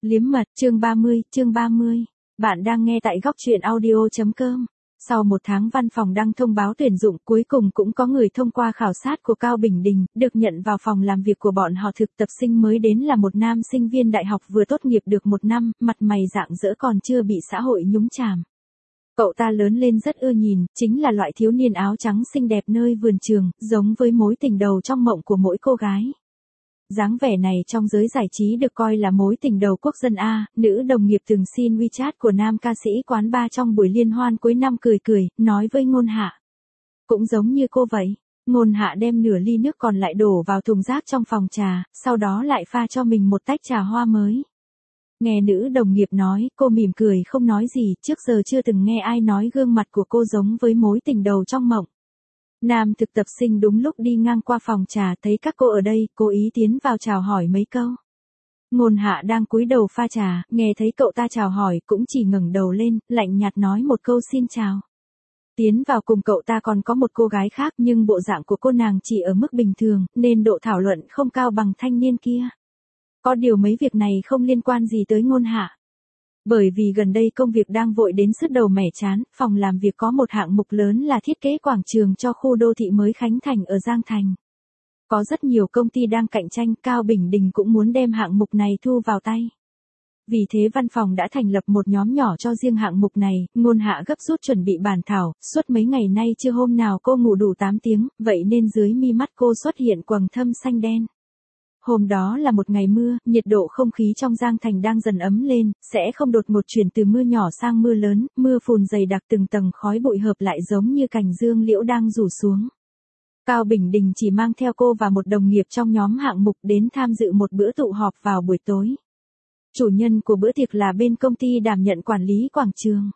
Liếm mật, chương 30. Bạn đang nghe tại góc truyện audio.com. Sau một tháng văn phòng đăng thông báo tuyển dụng, cuối cùng cũng có người thông qua khảo sát của Cao Bình Đình, được nhận vào phòng làm việc của bọn họ. Thực tập sinh mới đến là một nam sinh viên đại học vừa tốt nghiệp được một năm, mặt mày rạng rỡ còn chưa bị xã hội nhúng chàm. Cậu ta lớn lên rất ưa nhìn, chính là loại thiếu niên áo trắng xinh đẹp nơi vườn trường, giống với mối tình đầu trong mộng của mỗi cô gái. Dáng vẻ này trong giới giải trí được coi là mối tình đầu quốc dân A. Nữ đồng nghiệp từng xin WeChat của nam ca sĩ quán bar trong buổi liên hoan cuối năm, cười cười, nói với Ngôn Hạ. Cũng giống như cô vậy. Ngôn Hạ đem nửa ly nước còn lại đổ vào thùng rác trong phòng trà, sau đó lại pha cho mình một tách trà hoa mới. Nghe nữ đồng nghiệp nói, cô mỉm cười không nói gì, trước giờ chưa từng nghe ai nói gương mặt của cô giống với mối tình đầu trong mộng. Nam thực tập sinh đúng lúc đi ngang qua phòng trà thấy các cô ở đây, cố ý tiến vào chào hỏi mấy câu. Ngôn Hạ đang cúi đầu pha trà, nghe thấy cậu ta chào hỏi cũng chỉ ngẩng đầu lên, lạnh nhạt nói một câu xin chào. Tiến vào cùng cậu ta còn có một cô gái khác, nhưng bộ dạng của cô nàng chỉ ở mức bình thường, nên độ thảo luận không cao bằng thanh niên kia. Có điều mấy việc này không liên quan gì tới Ngôn Hạ. Bởi vì gần đây công việc đang vội đến sứt đầu mẻ trán, phòng làm việc có một hạng mục lớn là thiết kế quảng trường cho khu đô thị mới khánh thành ở Giang Thành. Có rất nhiều công ty đang cạnh tranh, Cao Bình Đình cũng muốn đem hạng mục này thu vào tay. Vì thế văn phòng đã thành lập một nhóm nhỏ cho riêng hạng mục này. Ngôn Hạ gấp rút chuẩn bị bản thảo, suốt mấy ngày nay chưa hôm nào cô ngủ đủ 8 tiếng, vậy nên dưới mi mắt cô xuất hiện quầng thâm xanh đen. Hôm đó là một ngày mưa, nhiệt độ không khí trong Giang Thành đang dần ấm lên, sẽ không đột ngột chuyển từ mưa nhỏ sang mưa lớn, mưa phùn dày đặc từng tầng khói bụi hợp lại giống như cành dương liễu đang rủ xuống. Cao Bình Đình chỉ mang theo cô và một đồng nghiệp trong nhóm hạng mục đến tham dự một bữa tụ họp vào buổi tối. Chủ nhân của bữa tiệc là bên công ty đảm nhận quản lý quảng trường.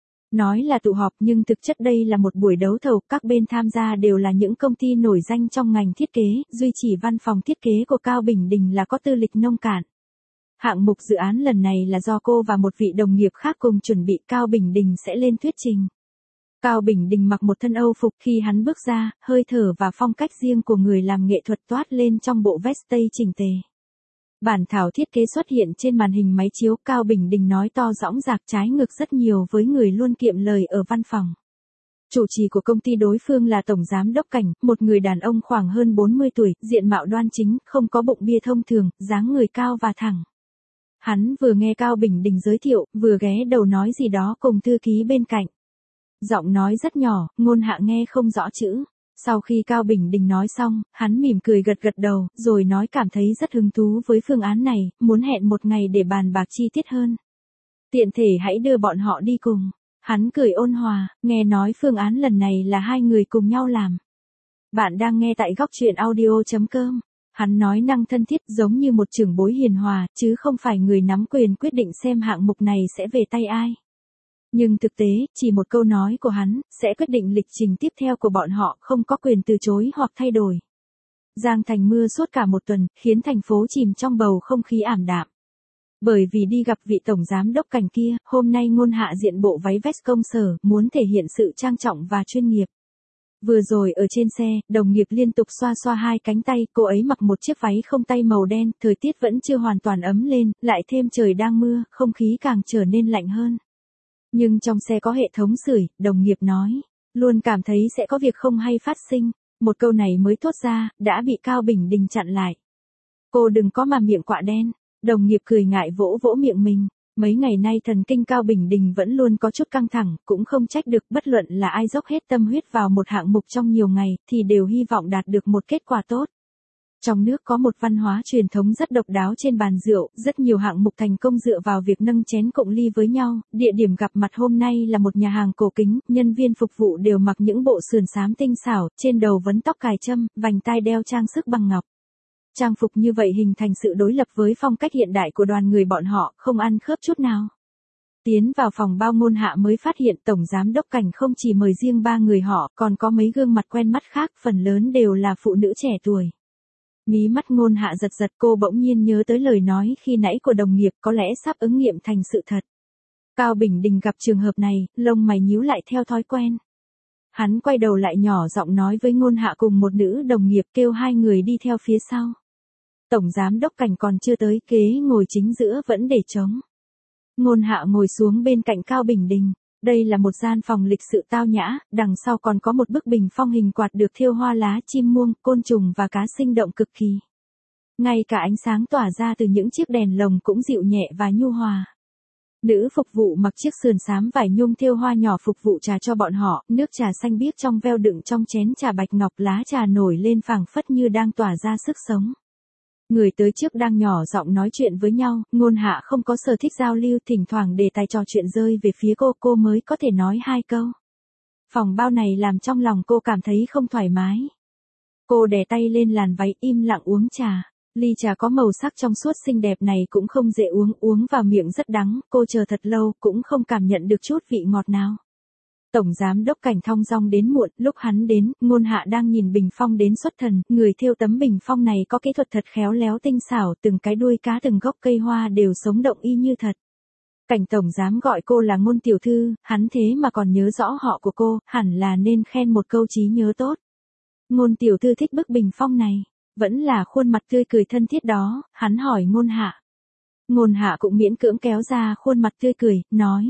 Nói là tụ họp nhưng thực chất đây là một buổi đấu thầu, các bên tham gia đều là những công ty nổi danh trong ngành thiết kế, duy chỉ văn phòng thiết kế của Cao Bình Đình là có tư lịch nông cạn. Hạng mục dự án lần này là do cô và một vị đồng nghiệp khác cùng chuẩn bị, Cao Bình Đình sẽ lên thuyết trình. Cao Bình Đình mặc một thân Âu phục, khi hắn bước ra, hơi thở và phong cách riêng của người làm nghệ thuật toát lên trong bộ vest tây chỉnh tề. Bản thảo thiết kế xuất hiện trên màn hình máy chiếu, Cao Bình Đình nói to dõng dạc, trái ngược rất nhiều với người luôn kiệm lời ở văn phòng. Chủ trì của công ty đối phương là Tổng Giám đốc Cảnh, một người đàn ông khoảng hơn 40 tuổi, diện mạo đoan chính, không có bụng bia thông thường, dáng người cao và thẳng. Hắn vừa nghe Cao Bình Đình giới thiệu, vừa ghé đầu nói gì đó cùng thư ký bên cạnh. Giọng nói rất nhỏ, Ngôn Hạ nghe không rõ chữ. Sau khi Cao Bình Đình nói xong, hắn mỉm cười gật gật đầu, rồi nói cảm thấy rất hứng thú với phương án này, muốn hẹn một ngày để bàn bạc chi tiết hơn. Tiện thể hãy đưa bọn họ đi cùng. Hắn cười ôn hòa, nghe nói phương án lần này là hai người cùng nhau làm. Bạn đang nghe tại góc truyện audio.com. Hắn nói năng thân thiết giống như một trưởng bối hiền hòa, chứ không phải người nắm quyền quyết định xem hạng mục này sẽ về tay ai. Nhưng thực tế, chỉ một câu nói của hắn, sẽ quyết định lịch trình tiếp theo của bọn họ, không có quyền từ chối hoặc thay đổi. Giang Thành mưa suốt cả một tuần, khiến thành phố chìm trong bầu không khí ảm đạm. Bởi vì đi gặp vị Tổng Giám đốc Cảnh kia, hôm nay Ngôn Hạ diện bộ váy vest công sở, muốn thể hiện sự trang trọng và chuyên nghiệp. Vừa rồi ở trên xe, đồng nghiệp liên tục xoa xoa hai cánh tay, cô ấy mặc một chiếc váy không tay màu đen, thời tiết vẫn chưa hoàn toàn ấm lên, lại thêm trời đang mưa, không khí càng trở nên lạnh hơn. Nhưng trong xe có hệ thống sưởi, đồng nghiệp nói, luôn cảm thấy sẽ có việc không hay phát sinh. Một câu này mới thốt ra, đã bị Cao Bình Đình chặn lại. Cô đừng có mà miệng quạ đen. Đồng nghiệp cười ngại vỗ vỗ miệng mình. Mấy ngày nay thần kinh Cao Bình Đình vẫn luôn có chút căng thẳng, cũng không trách được, bất luận là ai dốc hết tâm huyết vào một hạng mục trong nhiều ngày, thì đều hy vọng đạt được một kết quả tốt. Trong nước có một văn hóa truyền thống rất độc đáo trên bàn rượu, rất nhiều hạng mục thành công dựa vào việc nâng chén cộng ly với nhau. Địa điểm gặp mặt hôm nay là một nhà hàng cổ kính, nhân viên phục vụ đều mặc những bộ sườn xám tinh xảo, trên đầu vấn tóc cài trâm, vành tai đeo trang sức bằng ngọc. Trang phục như vậy hình thành sự đối lập với phong cách hiện đại của đoàn người bọn họ, không ăn khớp chút nào. Tiến vào phòng bao, Ngôn Hạ mới phát hiện Tổng Giám đốc Cảnh không chỉ mời riêng 3 người họ, còn có mấy gương mặt quen mắt khác, phần lớn đều là phụ nữ trẻ tuổi. Mí mắt Ngôn Hạ giật giật, cô bỗng nhiên nhớ tới lời nói khi nãy của đồng nghiệp, có lẽ sắp ứng nghiệm thành sự thật. Cao Bình Đình gặp trường hợp này, lông mày nhíu lại theo thói quen. Hắn quay đầu lại nhỏ giọng nói với Ngôn Hạ cùng một nữ đồng nghiệp, kêu hai người đi theo phía sau. Tổng giám đốc Cảnh còn chưa tới, ghế ngồi chính giữa vẫn để trống. Ngôn Hạ ngồi xuống bên cạnh Cao Bình Đình. Đây là một gian phòng lịch sự tao nhã, đằng sau còn có một bức bình phong hình quạt được thêu hoa lá chim muông, côn trùng và cá sinh động cực kỳ. Ngay cả ánh sáng tỏa ra từ những chiếc đèn lồng cũng dịu nhẹ và nhu hòa. Nữ phục vụ mặc chiếc sườn xám vải nhung thêu hoa nhỏ phục vụ trà cho bọn họ, nước trà xanh biếc trong veo đựng trong chén trà bạch ngọc, lá trà nổi lên phảng phất như đang tỏa ra sức sống. Người tới trước đang nhỏ giọng nói chuyện với nhau, Ngôn Hạ không có sở thích giao lưu, thỉnh thoảng đề tài trò chuyện rơi về phía cô mới có thể nói hai câu. Phòng bao này làm trong lòng cô cảm thấy không thoải mái. Cô đè tay lên làn váy im lặng uống trà. Ly trà có màu sắc trong suốt xinh đẹp này cũng không dễ uống vào miệng rất đắng, cô chờ thật lâu cũng không cảm nhận được chút vị ngọt nào. Tổng giám đốc Cảnh thong dong đến muộn, lúc hắn đến, Ngôn Hạ đang nhìn bình phong đến xuất thần, người thêu tấm bình phong này có kỹ thuật thật khéo léo tinh xảo, từng cái đuôi cá từng gốc cây hoa đều sống động y như thật. Cảnh tổng giám gọi cô là Ngôn tiểu thư, hắn thế mà còn nhớ rõ họ của cô, hẳn là nên khen một câu trí nhớ tốt. Ngôn tiểu thư thích bức bình phong này, vẫn là khuôn mặt tươi cười thân thiết đó, hắn hỏi Ngôn Hạ. Ngôn Hạ cũng miễn cưỡng kéo ra khuôn mặt tươi cười, nói.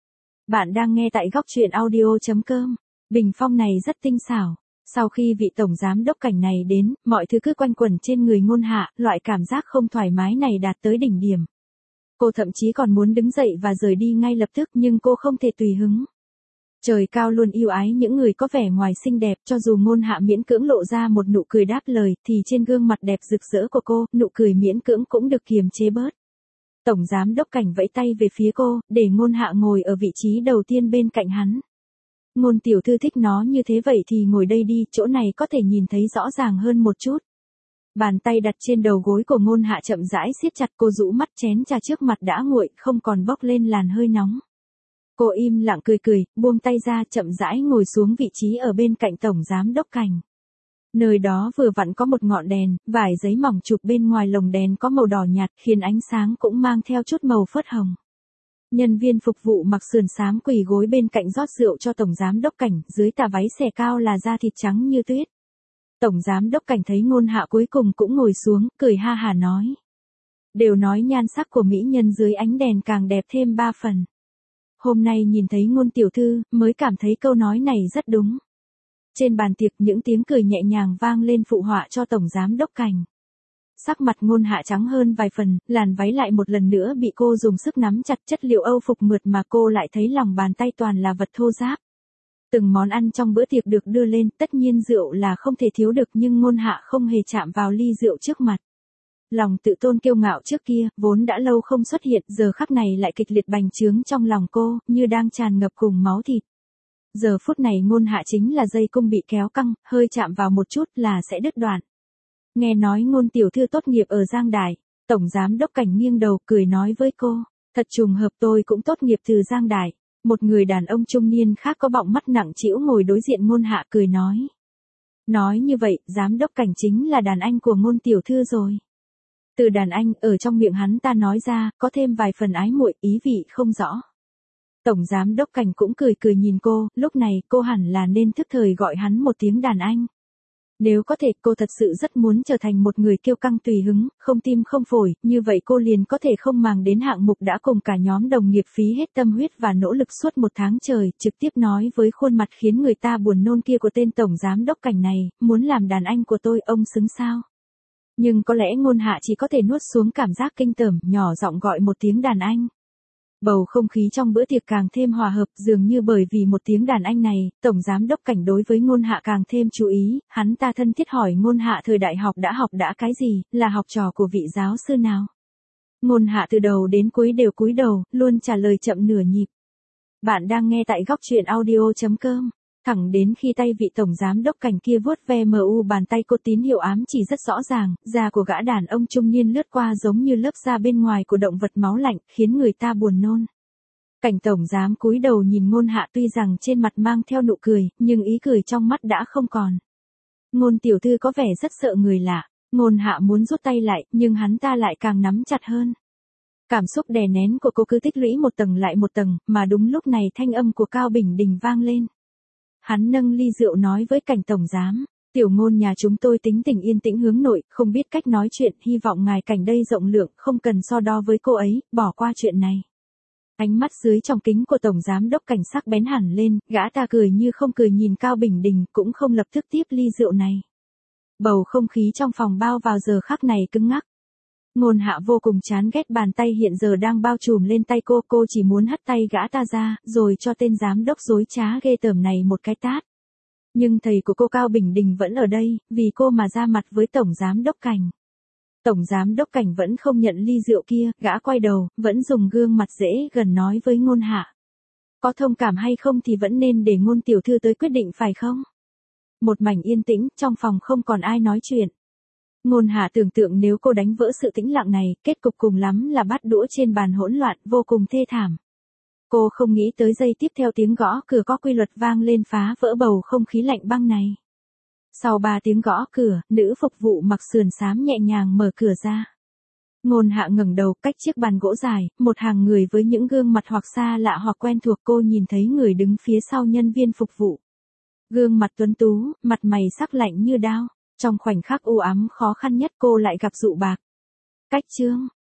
Bạn đang nghe tại góc truyện audio.com. Bình phong này rất tinh xảo. Sau khi vị tổng giám đốc Cảnh này đến, mọi thứ cứ quanh quẩn trên người Ngôn Hạ, loại cảm giác không thoải mái này đạt tới đỉnh điểm. Cô thậm chí còn muốn đứng dậy và rời đi ngay lập tức, nhưng cô không thể tùy hứng. Trời cao luôn yêu ái những người có vẻ ngoài xinh đẹp, cho dù Ngôn Hạ miễn cưỡng lộ ra một nụ cười đáp lời, thì trên gương mặt đẹp rực rỡ của cô, nụ cười miễn cưỡng cũng được kiềm chế bớt. Tổng giám đốc Cảnh vẫy tay về phía cô, để Ngôn Hạ ngồi ở vị trí đầu tiên bên cạnh hắn. Ngôn tiểu thư thích nó như thế vậy thì ngồi đây đi, chỗ này có thể nhìn thấy rõ ràng hơn một chút. Bàn tay đặt trên đầu gối của Ngôn Hạ chậm rãi siết chặt, cô rũ mắt, chén trà trước mặt đã nguội, không còn bốc lên làn hơi nóng. Cô im lặng cười, buông tay ra, chậm rãi ngồi xuống vị trí ở bên cạnh tổng giám đốc Cảnh. Nơi đó vừa vặn có một ngọn đèn, vải giấy mỏng chụp bên ngoài lồng đèn có màu đỏ nhạt, khiến ánh sáng cũng mang theo chút màu phớt hồng. Nhân viên phục vụ mặc sườn xám quỳ gối bên cạnh rót rượu cho tổng giám đốc Cảnh, dưới tà váy xẻ cao là da thịt trắng như tuyết. Tổng giám đốc Cảnh thấy Ngôn Hạ cuối cùng cũng ngồi xuống, cười ha hả nói. Đều nói nhan sắc của mỹ nhân dưới ánh đèn càng đẹp thêm 3 phần. Hôm nay nhìn thấy Ngôn tiểu thư, mới cảm thấy câu nói này rất đúng. Trên bàn tiệc những tiếng cười nhẹ nhàng vang lên phụ họa cho tổng giám đốc Cảnh. Sắc mặt Ngôn Hạ trắng hơn vài phần, làn váy lại một lần nữa bị cô dùng sức nắm chặt, chất liệu âu phục mượt mà cô lại thấy lòng bàn tay toàn là vật thô ráp. Từng món ăn trong bữa tiệc được đưa lên, tất nhiên rượu là không thể thiếu được, nhưng Ngôn Hạ không hề chạm vào ly rượu trước mặt. Lòng tự tôn kiêu ngạo trước kia, vốn đã lâu không xuất hiện, giờ khắc này lại kịch liệt bành trướng trong lòng cô, như đang tràn ngập cùng máu thịt. Giờ phút này Ngôn Hạ chính là dây cung bị kéo căng, hơi chạm vào một chút là sẽ đứt đoạn. Nghe nói Ngôn tiểu thư tốt nghiệp ở Giang Đại, tổng giám đốc Cảnh nghiêng đầu cười nói với cô, thật trùng hợp tôi cũng tốt nghiệp từ Giang Đại. Một người đàn ông trung niên khác có bọng mắt nặng trĩu ngồi đối diện Ngôn Hạ cười nói. Nói như vậy, giám đốc Cảnh chính là đàn anh của Ngôn tiểu thư rồi. Từ đàn anh, ở trong miệng hắn ta nói ra, có thêm vài phần ái muội, ý vị không rõ. Tổng giám đốc Cảnh cũng cười nhìn cô, lúc này cô hẳn là nên thức thời gọi hắn một tiếng đàn anh. Nếu có thể, cô thật sự rất muốn trở thành một người kiêu căng tùy hứng, không tim không phổi, như vậy cô liền có thể không màng đến hạng mục đã cùng cả nhóm đồng nghiệp phí hết tâm huyết và nỗ lực suốt 1 tháng trời, trực tiếp nói với khuôn mặt khiến người ta buồn nôn kia của tên tổng giám đốc Cảnh này, muốn làm đàn anh của tôi, ông xứng sao? Nhưng có lẽ Ngôn Hạ chỉ có thể nuốt xuống cảm giác kinh tởm, nhỏ giọng gọi một tiếng đàn anh. Bầu không khí trong bữa tiệc càng thêm hòa hợp, dường như bởi vì một tiếng đàn anh này, tổng giám đốc Cảnh đối với Ngôn Hạ càng thêm chú ý, hắn ta thân thiết hỏi Ngôn Hạ thời đại học đã cái gì, là học trò của vị giáo sư nào. Ngôn Hạ từ đầu đến cuối đều cúi đầu, luôn trả lời chậm nửa nhịp. Bạn đang nghe tại góc truyện audio.com. Thẳng đến khi tay vị tổng giám đốc Cảnh kia vuốt ve bàn tay cô, tín hiệu ám chỉ rất rõ ràng, da của gã đàn ông trung niên lướt qua giống như lớp da bên ngoài của động vật máu lạnh, khiến người ta buồn nôn. Cảnh tổng giám cúi đầu nhìn Ngôn Hạ, tuy rằng trên mặt mang theo nụ cười, nhưng ý cười trong mắt đã không còn. Ngôn tiểu thư có vẻ rất sợ người lạ, Ngôn Hạ muốn rút tay lại, nhưng hắn ta lại càng nắm chặt hơn. Cảm xúc đè nén của cô cứ tích lũy một tầng lại một tầng, mà đúng lúc này thanh âm của Cao Bình Đình vang lên. Hắn nâng ly rượu nói với Cảnh tổng giám, Tiểu Ngôn nhà chúng tôi tính tình yên tĩnh hướng nội, không biết cách nói chuyện, hy vọng ngài cảnh đây rộng lượng, không cần so đo với cô ấy, bỏ qua chuyện này. Ánh mắt dưới trong kính của Tổng Giám đốc Cảnh sắc bén hẳn lên, gã ta cười như không cười nhìn Cao Bình Đình, cũng không lập tức tiếp ly rượu này. Bầu không khí trong phòng bao vào giờ khắc này cứng ngắc. Ngôn Hạ vô cùng chán ghét bàn tay hiện giờ đang bao trùm lên tay cô chỉ muốn hất tay gã ta ra, rồi cho tên giám đốc dối trá ghê tởm này một cái tát. Nhưng thầy của cô Cao Bình Đình vẫn ở đây, vì cô mà ra mặt với Tổng Giám đốc Cảnh. Tổng Giám đốc Cảnh vẫn không nhận ly rượu kia, gã quay đầu, vẫn dùng gương mặt dễ gần nói với Ngôn Hạ. Có thông cảm hay không thì vẫn nên để Ngôn tiểu thư tới quyết định phải không? Một mảnh yên tĩnh, trong phòng không còn ai nói chuyện. Ngôn Hạ tưởng tượng nếu cô đánh vỡ sự tĩnh lặng này, kết cục cùng lắm là bát đũa trên bàn hỗn loạn, vô cùng thê thảm. Cô không nghĩ tới giây tiếp theo tiếng gõ cửa có quy luật vang lên phá vỡ bầu không khí lạnh băng này. Sau 3 tiếng gõ cửa, nữ phục vụ mặc sườn xám nhẹ nhàng mở cửa ra. Ngôn Hạ ngẩng đầu, cách chiếc bàn gỗ dài, một hàng người với những gương mặt hoặc xa lạ hoặc quen thuộc, cô nhìn thấy người đứng phía sau nhân viên phục vụ. Gương mặt tuấn tú, mặt mày sắc lạnh như đao. Trong khoảnh khắc u ám khó khăn nhất cô lại gặp Dụ Bạc. Cách chương